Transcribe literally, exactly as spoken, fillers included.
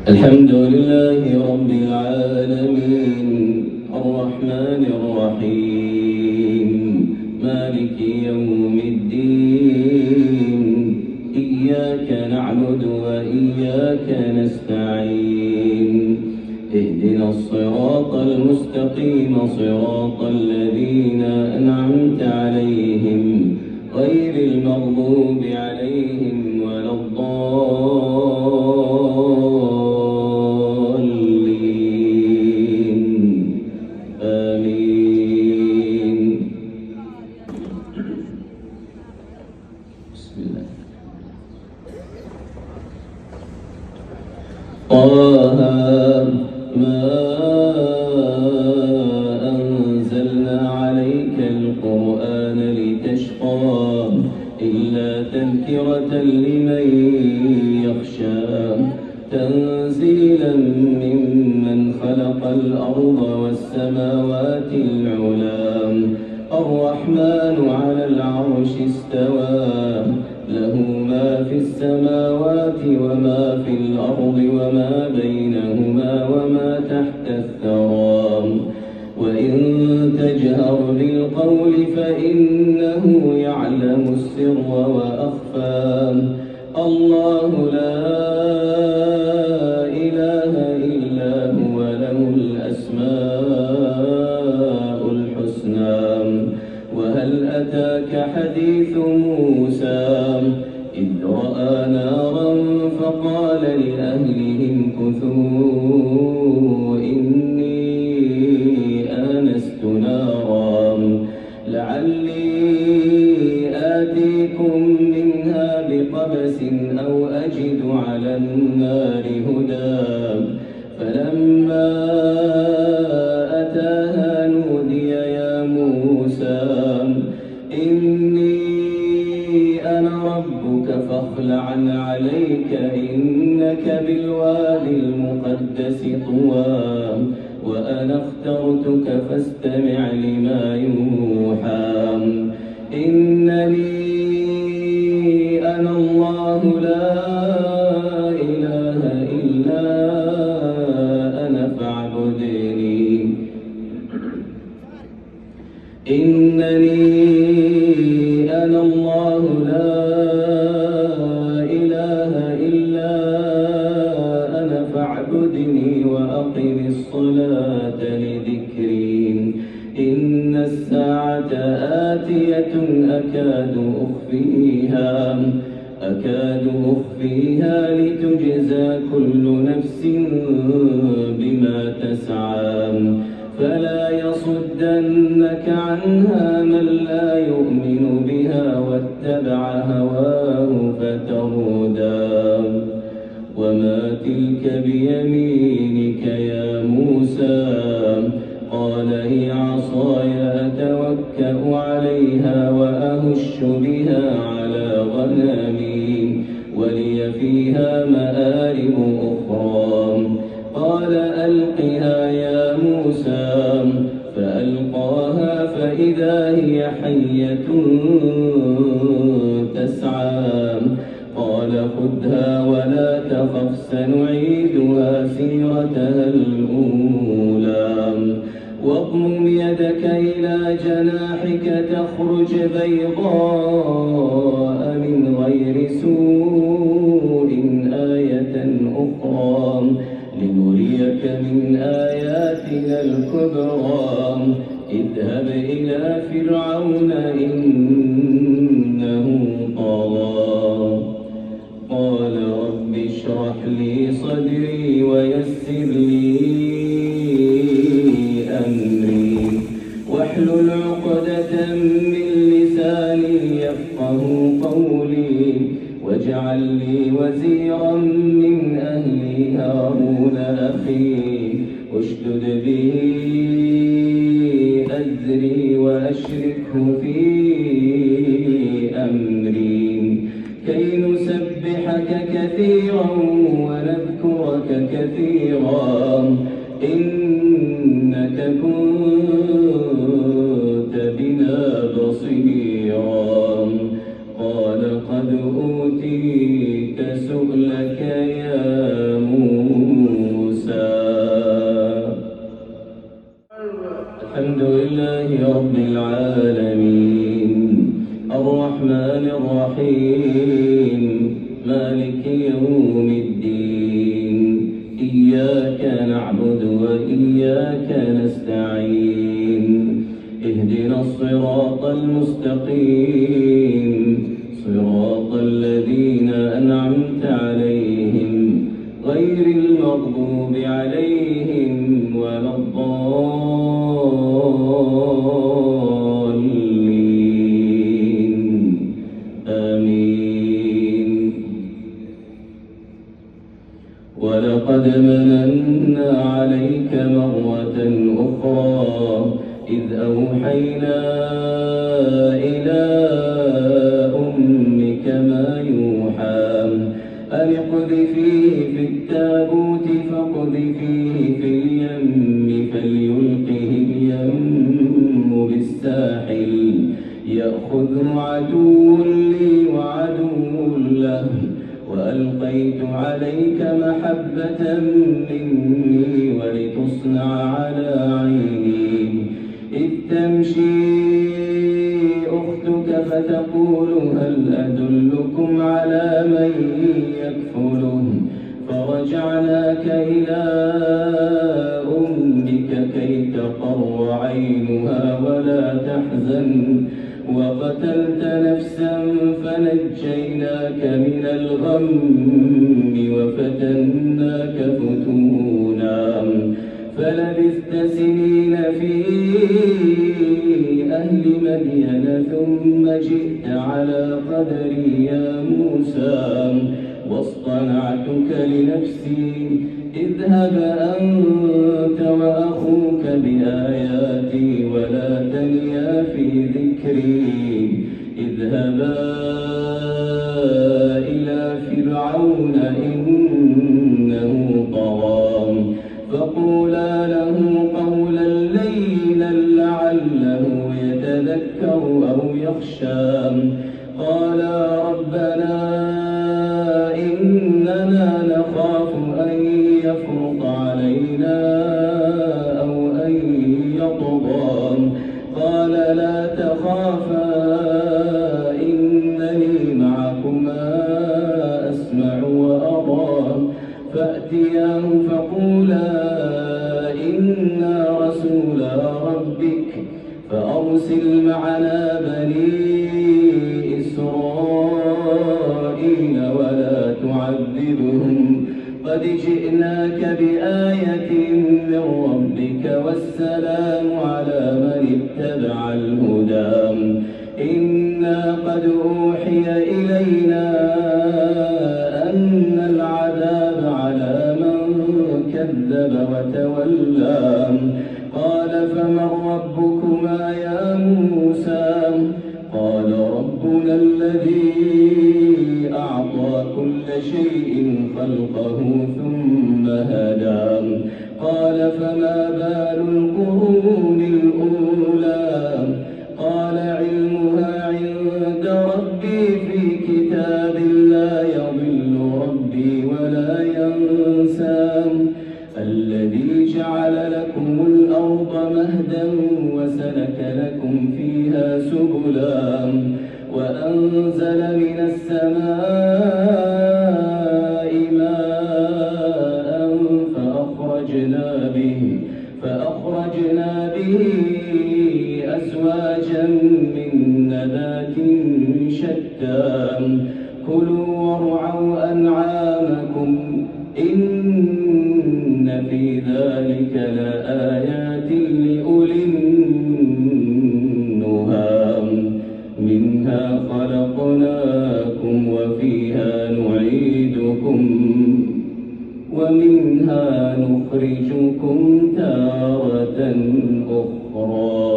الحمد لله رب العالمين الرحمن الرحيم مالك يوم الدين إياك نعبد وإياك نستعين اهدنا الصراط المستقيم صراط الذين أنعمت عليهم غير المغضوب عليهم ولا الضالين آمين. بسم الله. طه ما أنزلنا عليك القرآن لتشقى إلا تذكرة لمن يخشى تنزيلا ممن خلق الأرض والسماوات العلى الرحمن على العرش استوى له ما في السماوات وما في الأرض وما بينهما وما تحت الثرى وإن تجهر بالقول فإنه يعلم السر وأخفى الله لا إله إلا هو له الأسماء الحسنى. وهل أتاك حديث موسى إذ رأى نارا فقال لأهلهم كثوا إني آنست نارا لعلي آتيكم منها بقبس أو أجد على النار هدى فلما أتاها نودي يا موسى إني أنا ربك فاخلع عليك إنك بالوادي المقدس طوى وأنا اخترتك فاستمع لما يوحى إنني أنا الله لا إله إلا أنا فاعبدني إنني أنا الله لا إله إلا أنا فاعبدني وأقم الصلاة لذكري إن الساعة آتية أكاد أخفيها أكاد أخفيها لتجزى كل نفس بما تسعى فلا يصدنك عنها من لا يؤمن بها واتبع هواه فتردى. وما تلك بيمينك يا موسى قال هي عصاي أتوكأ عليها وأهش بها على غنمي ولي فيها مآرب أخرى قال ألقها يا موسى فألقاها فإذا هي حية تسعى قال خذها ولا تخف سنعيدها سيرتها الأولى واضمم يدك إلى جناحك تخرج بيضاء من غير سوء آية أخرى لنريك من آياتنا الكبرى اذهب إلى فرعون إنه طغى قال رب اشرح لي صدري ويسر لي أمري واحلل عقدة من لساني يفقه قولي واجعل لي وزيرا من أهلي هارون أخي اشدد به أزري وأشركه في أمري كي نسبحك كثيرا ونذكرك كثيرا إنك كنت بنا بصيرا قال قد أوتيت سؤلك يا موسى يوم الدين إياك نعبد وإياك نستعين اهدنا الصراط المستقيم صراط الذين أنعمت عليهم غير المغضوب عليهم ولا الضالين آمين. ولقد مننا عليك مرة أخرى إذ أوحينا إلى أمك ما يوحى أن اقذفيه في التابوت فاقذفيه في اليم فليلقه اليم بالساحل يأخذه عدو لي وعدو له وألقيت عليك محبة مني ولتصنع على عيني إذ تمشي أختك فتقول هل أدلكم على من يكفله فرجعناك إلى أمك كي تقر عينها ولا تحزن وقتلت نفسا فنجيناك من الغم وفتناك فتونا فلبثت سنين في أهل مدين ثم جئت على قدري يا موسى واصطنعتك لنفسي اذهب أنت وأخوك بآياتي ولا تنيا في ذكري اذهبا إلى فرعون إنه طغى فقولا له قولا لينا لعله يتذكر أو يخشى قالا ربنا إننا نخاف أن يفرط علينا أو أن يطغى قال لا تخافا إنني معكما أسمع وأرى فأتياه فقولا إنا رسولا ربك فأرسل معنا بني إسرائيل ولا تعذبهم قد جئناك بآية من ربك والسلام على من اتبع الهدى إنا قد أوحي إلينا أن العذاب على من كذب وتولى قال فمن ربكما يا موسى قال ربنا الذي أعطى كل شيء خلقه ثم هدى قال فما بال القرون الأولى قال علمها عند ربي في كتاب لا يضل ربي ولا ينسى الذي جعل لكم الأرض مهدا وسلك لكم فيها سبلا وأنزل من السماء ماء فأخرجنا به فأخرجنا به أزواجا من نبات شتى كلوا وارعوا أنعامكم إن في ذلك لآيات لأولي النهى منها خلقناكم وفيها نعيدكم ومنها نخرجكم تارة أخرى.